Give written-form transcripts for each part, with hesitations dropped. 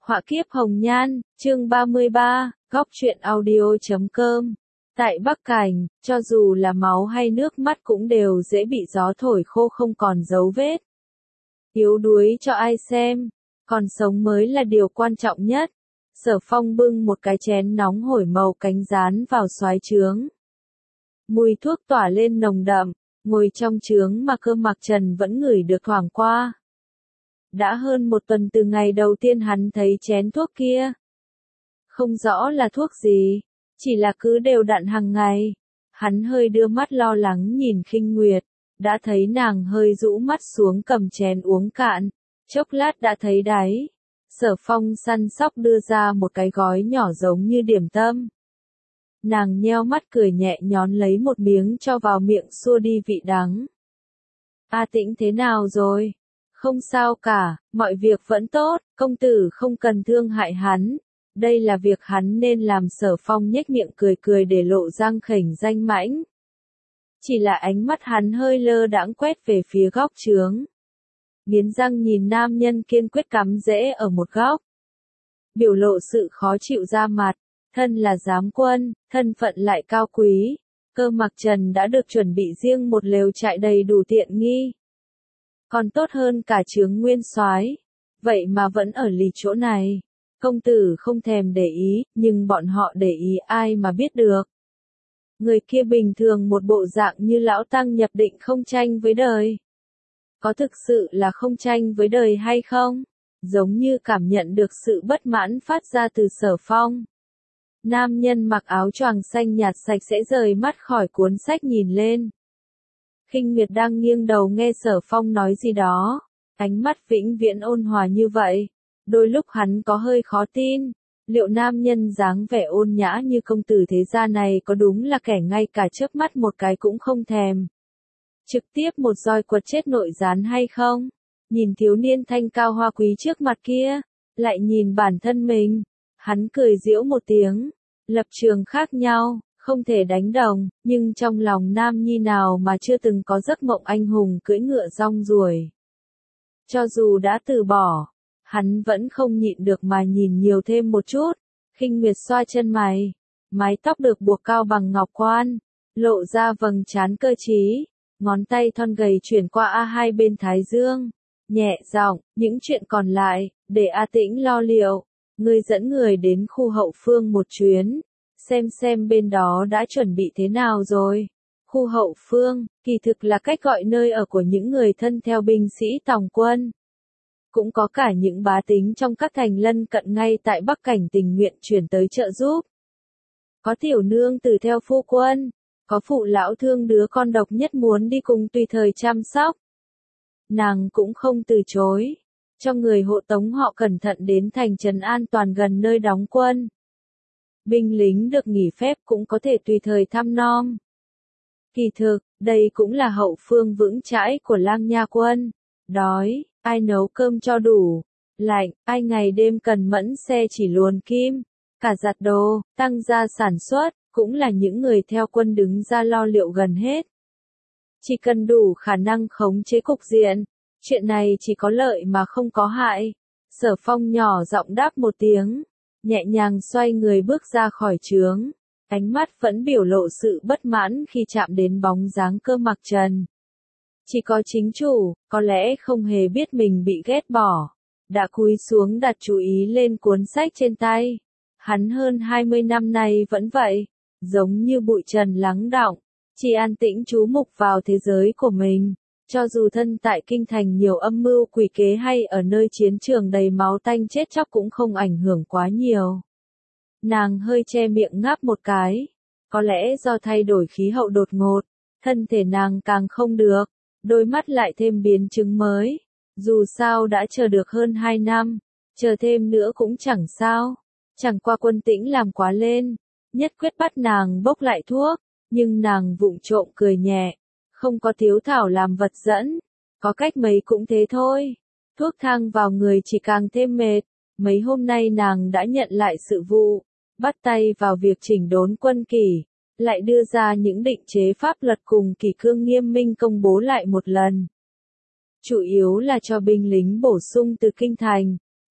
Họa kiếp hồng nhan, chương 33, góc truyện audio.com. Tại Bắc Cảnh, cho dù là máu hay nước mắt cũng đều dễ bị gió thổi khô không còn dấu vết. Yếu đuối cho ai xem, còn sống mới là điều quan trọng nhất. Sở Phong bưng một cái chén nóng hổi màu cánh rán vào xoáy trướng. Mùi thuốc tỏa lên nồng đậm, ngồi trong trướng mà Cơ Mặc Trần vẫn ngửi được thoảng qua. Đã hơn một tuần từ ngày đầu tiên hắn thấy chén thuốc kia. Không rõ là thuốc gì, chỉ là cứ đều đặn hàng ngày. Hắn hơi đưa mắt lo lắng nhìn Khinh Nguyệt, đã thấy nàng hơi rũ mắt xuống cầm chén uống cạn, chốc lát đã thấy đáy. Sở Phong săn sóc đưa ra một cái gói nhỏ giống như điểm tâm. Nàng nheo mắt cười nhẹ nhón lấy một miếng cho vào miệng xua đi vị đắng. A Tĩnh thế nào rồi? Không sao cả, mọi việc vẫn tốt, công tử không cần thương hại hắn. Đây là việc hắn nên làm. Sở Phong nhếch miệng cười cười để lộ răng khểnh danh mãnh. Chỉ là ánh mắt hắn hơi lơ đãng quét về phía góc trướng. Nghiến răng nhìn nam nhân kiên quyết cắm rễ ở một góc. Biểu lộ sự khó chịu ra mặt, thân là giám quân, thân phận lại cao quý. Cơ Mặc Trần đã được chuẩn bị riêng một lều trại đầy đủ tiện nghi. Còn tốt hơn cả trướng nguyên soái, vậy mà vẫn ở lì chỗ này. Công tử không thèm để ý, nhưng bọn họ để ý ai mà biết được. Người kia bình thường một bộ dạng như lão tăng nhập định không tranh với đời. Có thực sự là không tranh với đời hay không? Giống như cảm nhận được sự bất mãn phát ra từ Sở Phong. Nam nhân mặc áo choàng xanh nhạt sạch sẽ rời mắt khỏi cuốn sách nhìn lên. Khinh Nguyệt đang nghiêng đầu nghe Sở Phong nói gì đó, ánh mắt vĩnh viễn ôn hòa như vậy. Đôi lúc hắn có hơi khó tin, liệu nam nhân dáng vẻ ôn nhã như công tử thế gia này có đúng là kẻ ngay cả chớp mắt một cái cũng không thèm. Trực tiếp một roi quật chết nội gián hay không? Nhìn thiếu niên thanh cao hoa quý trước mặt kia, lại nhìn bản thân mình, hắn cười giễu một tiếng, lập trường khác nhau. Không thể đánh đồng, nhưng trong lòng nam nhi nào mà chưa từng có giấc mộng anh hùng cưỡi ngựa rong ruổi. Cho dù đã từ bỏ, hắn vẫn không nhịn được mà nhìn nhiều thêm một chút. Khinh Nguyệt xoa chân mày, mái tóc được buộc cao bằng ngọc quan, lộ ra vầng trán cơ trí, ngón tay thon gầy chuyển qua hai bên thái dương, nhẹ giọng, những chuyện còn lại, để A Tĩnh lo liệu, ngươi dẫn người đến khu hậu phương một chuyến. Xem bên đó đã chuẩn bị thế nào rồi. Khu hậu phương, kỳ thực là cách gọi nơi ở của những người thân theo binh sĩ tòng quân. Cũng có cả những bá tính trong các thành lân cận ngay tại Bắc Cảnh tình nguyện chuyển tới trợ giúp. Có tiểu nương tử theo phu quân, có phụ lão thương đứa con độc nhất muốn đi cùng tùy thời chăm sóc. Nàng cũng không từ chối, cho người hộ tống họ cẩn thận đến thành trấn an toàn gần nơi đóng quân. Binh lính được nghỉ phép cũng có thể tùy thời thăm nom. Kỳ thực, đây cũng là hậu phương vững chãi của Lang Nha quân. Đói, ai nấu cơm cho đủ. Lạnh, ai ngày đêm cần mẫn xe chỉ luồn kim. Cả giặt đồ, tăng gia sản xuất, cũng là những người theo quân đứng ra lo liệu gần hết. Chỉ cần đủ khả năng khống chế cục diện, chuyện này chỉ có lợi mà không có hại. Sở Phong nhỏ giọng đáp một tiếng. Nhẹ nhàng xoay người bước ra khỏi trướng, ánh mắt vẫn biểu lộ sự bất mãn khi chạm đến bóng dáng Cơ Mặc Trần. Chỉ có chính chủ, có lẽ không hề biết mình bị ghét bỏ, đã cúi xuống đặt chú ý lên cuốn sách trên tay. Hắn hơn 20 năm nay vẫn vậy, giống như bụi trần lắng đọng, chỉ an tĩnh chú mục vào thế giới của mình. Cho dù thân tại kinh thành nhiều âm mưu quỷ kế hay ở nơi chiến trường đầy máu tanh chết chóc cũng không ảnh hưởng quá nhiều. Nàng hơi che miệng ngáp một cái. Có lẽ do thay đổi khí hậu đột ngột, thân thể nàng càng không được, đôi mắt lại thêm biến chứng mới. Dù sao đã chờ được hơn 2 năm, chờ thêm nữa cũng chẳng sao. Chẳng qua Quân Tĩnh làm quá lên, nhất quyết bắt nàng bốc lại thuốc, nhưng nàng vụng trộm cười nhẹ. Không có Tiếu Thảo làm vật dẫn, có cách mấy cũng thế thôi. Thuốc thang vào người chỉ càng thêm mệt. Mấy hôm nay nàng đã nhận lại sự vụ, bắt tay vào việc chỉnh đốn quân kỷ, lại đưa ra những định chế pháp luật cùng kỷ cương nghiêm minh công bố lại một lần. Chủ yếu là cho binh lính bổ sung từ kinh thành,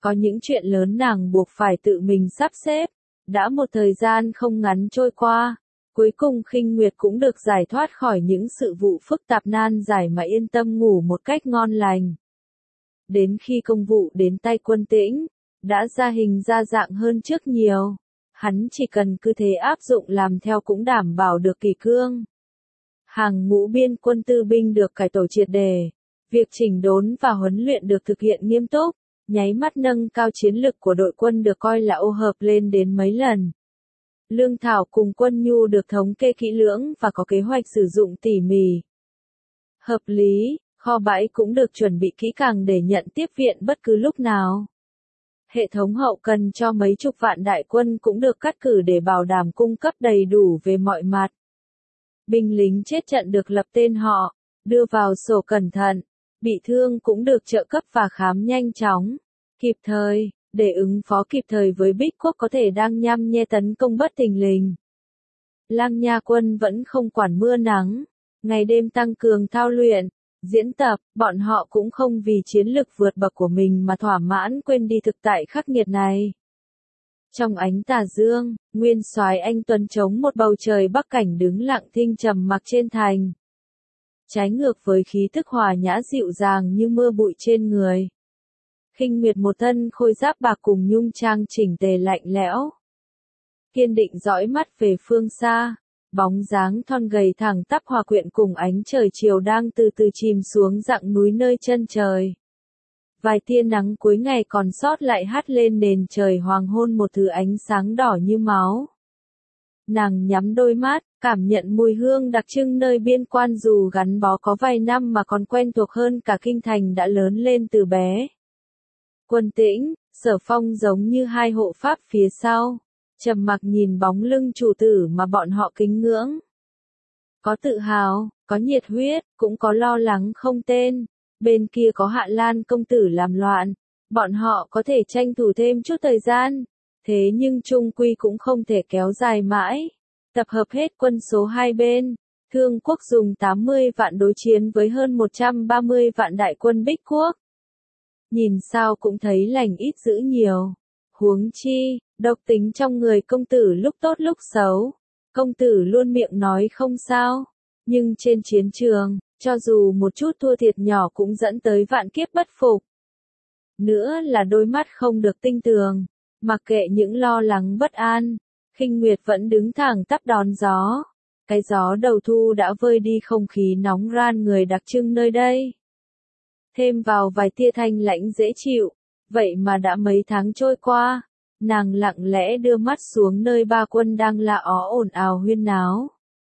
Có những chuyện lớn nàng buộc phải tự mình sắp xếp. Đã một thời gian không ngắn trôi qua, cuối cùng Khinh Nguyệt cũng được giải thoát khỏi những sự vụ phức tạp nan giải mà yên tâm ngủ một cách ngon lành. Đến khi công vụ đến tay Quân Tĩnh, đã ra hình ra dạng hơn trước nhiều. Hắn chỉ cần cứ thế áp dụng làm theo cũng đảm bảo được kỷ cương. Hàng ngũ biên quân tư binh được cải tổ triệt đề. Việc chỉnh đốn và huấn luyện được thực hiện nghiêm túc, nháy mắt nâng cao chiến lực của đội quân được coi là ô hợp lên đến mấy lần. Lương thảo cùng quân nhu được thống kê kỹ lưỡng và có kế hoạch sử dụng tỉ mỉ. Hợp lý, kho bãi cũng được chuẩn bị kỹ càng để nhận tiếp viện bất cứ lúc nào. Hệ thống hậu cần cho mấy chục vạn đại quân cũng được cắt cử để bảo đảm cung cấp đầy đủ về mọi mặt. Binh lính chết trận được lập tên họ, đưa vào sổ cẩn thận, bị thương cũng được trợ cấp và khám nhanh chóng, kịp thời, để ứng phó kịp thời với Bích Quốc có thể đang nhăm nhe tấn công bất thình lình. Lang Nha quân vẫn không quản mưa nắng, ngày đêm tăng cường thao luyện, diễn tập, bọn họ cũng không vì chiến lực vượt bậc của mình mà thỏa mãn quên đi thực tại khắc nghiệt này. Trong ánh tà dương, nguyên soái anh tuấn chống một bầu trời bắc cảnh đứng lặng thinh trầm mặc trên thành. Trái ngược với khí tức hòa nhã dịu dàng như mưa bụi trên người. Khinh Nguyệt một thân khôi giáp bạc cùng nhung trang chỉnh tề lạnh lẽo. Kiên định dõi mắt về phương xa, bóng dáng thon gầy thẳng tắp hòa quyện cùng ánh trời chiều đang từ từ chìm xuống dặng núi nơi chân trời. Vài tia nắng cuối ngày còn sót lại hắt lên nền trời hoàng hôn một thứ ánh sáng đỏ như máu. Nàng nhắm đôi mắt, cảm nhận mùi hương đặc trưng nơi biên quan dù gắn bó có vài năm mà còn quen thuộc hơn cả kinh thành đã lớn lên từ bé. Quân Tĩnh, Sở Phong giống như hai hộ pháp phía sau, trầm mặc nhìn bóng lưng chủ tử mà bọn họ kính ngưỡng. Có tự hào, có nhiệt huyết, cũng có lo lắng không tên. Bên kia có Hạ Lan công tử làm loạn, bọn họ có thể tranh thủ thêm chút thời gian, thế nhưng chung quy cũng không thể kéo dài mãi. Tập hợp hết quân số hai bên, Thương quốc dùng 80 vạn đối chiến với hơn 130 vạn đại quân Bích quốc. Nhìn sao cũng thấy lành ít dữ nhiều. Huống chi, độc tính trong người công tử lúc tốt lúc xấu. Công tử luôn miệng nói không sao, nhưng trên chiến trường, cho dù một chút thua thiệt nhỏ cũng dẫn tới vạn kiếp bất phục. Nữa là đôi mắt không được tinh tường, mặc kệ những lo lắng bất an, Khinh Nguyệt vẫn đứng thẳng tắp đón gió. Cái gió đầu thu đã vơi đi không khí nóng ran người đặc trưng nơi đây. Thêm vào vài tia thanh lãnh dễ chịu, vậy mà đã mấy tháng trôi qua, nàng lặng lẽ đưa mắt xuống nơi ba quân đang la ó ồn ào huyên náo.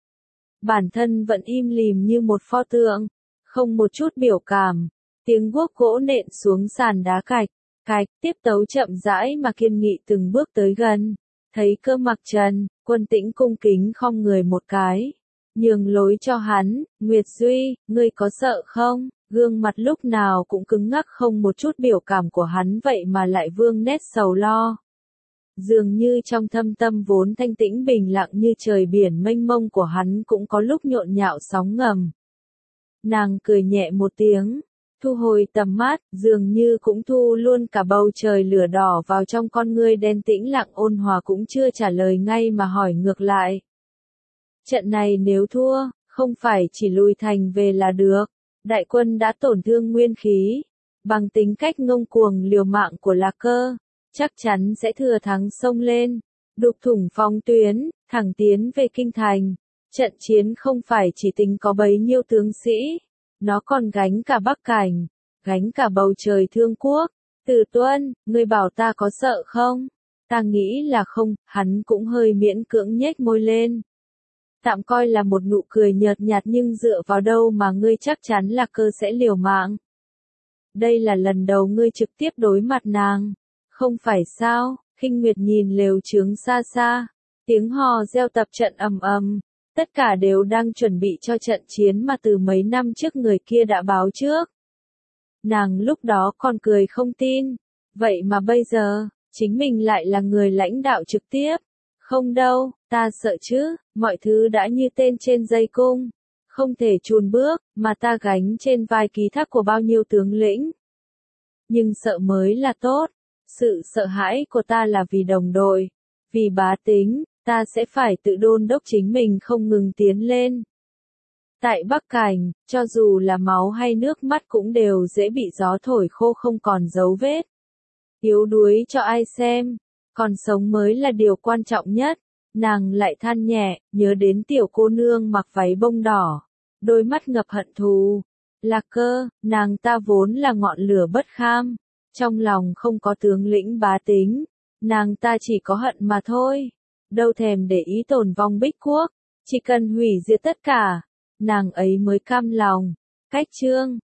Bản thân vẫn im lìm như một pho tượng, không một chút biểu cảm, tiếng guốc gỗ nện xuống sàn đá cạch, tiếp tấu chậm rãi mà kiên nghị từng bước tới gần. Thấy Cơ Mặc Trần, Quân Tĩnh cung kính khom người một cái, nhường lối cho hắn. Nguyệt Duy, ngươi có sợ không? Gương mặt lúc nào cũng cứng ngắc không một chút biểu cảm của hắn vậy mà lại vương nét sầu lo. Dường như trong thâm tâm vốn thanh tĩnh bình lặng như trời biển mênh mông của hắn cũng có lúc nhộn nhạo sóng ngầm. Nàng cười nhẹ một tiếng, thu hồi tầm mắt, dường như cũng thu luôn cả bầu trời lửa đỏ vào trong con ngươi đen tĩnh lặng ôn hòa cũng chưa trả lời ngay mà hỏi ngược lại. Trận này nếu thua, không phải chỉ lùi thành về là được. Đại quân đã tổn thương nguyên khí, bằng tính cách ngông cuồng liều mạng của Lạc Cơ, chắc chắn sẽ thừa thắng xông lên, đục thủng phong tuyến, thẳng tiến về kinh thành. Trận chiến không phải chỉ tính có bấy nhiêu tướng sĩ, nó còn gánh cả Bắc Cảnh, gánh cả bầu trời Thương quốc. Từ Tuân, ngươi bảo ta có sợ không? Ta nghĩ là không, hắn cũng hơi miễn cưỡng nhếch môi lên. Tạm coi là một nụ cười nhợt nhạt nhưng dựa vào đâu mà ngươi chắc chắn là Cơ sẽ liều mạng. Đây là lần đầu ngươi trực tiếp đối mặt nàng. Không phải sao? Khinh Nguyệt nhìn lều trướng xa xa, tiếng hò reo tập trận ầm ầm, tất cả đều đang chuẩn bị cho trận chiến mà từ mấy năm trước người kia đã báo trước. Nàng lúc đó còn cười không tin, vậy mà bây giờ, chính mình lại là người lãnh đạo trực tiếp. Không đâu, ta sợ chứ, mọi thứ đã như tên trên dây cung, không thể chùn bước, mà ta gánh trên vai ký thác của bao nhiêu tướng lĩnh. Nhưng sợ mới là tốt, Sự sợ hãi của ta là vì đồng đội, vì bá tính, ta sẽ phải tự đôn đốc chính mình không ngừng tiến lên. Tại Bắc Cảnh, cho dù là máu hay nước mắt cũng đều dễ bị gió thổi khô không còn dấu vết. Yếu đuối cho ai xem, còn sống mới là điều quan trọng nhất. Nàng lại than nhẹ, nhớ đến tiểu cô nương mặc váy bông đỏ, đôi mắt ngập hận thù. Lạc Cơ, nàng ta vốn là ngọn lửa bất kham, trong lòng không có tướng lĩnh bá tính, nàng ta chỉ có hận mà thôi, đâu thèm để ý tồn vong Bích Quốc, chỉ cần hủy diệt tất cả, nàng ấy mới cam lòng. Cách chương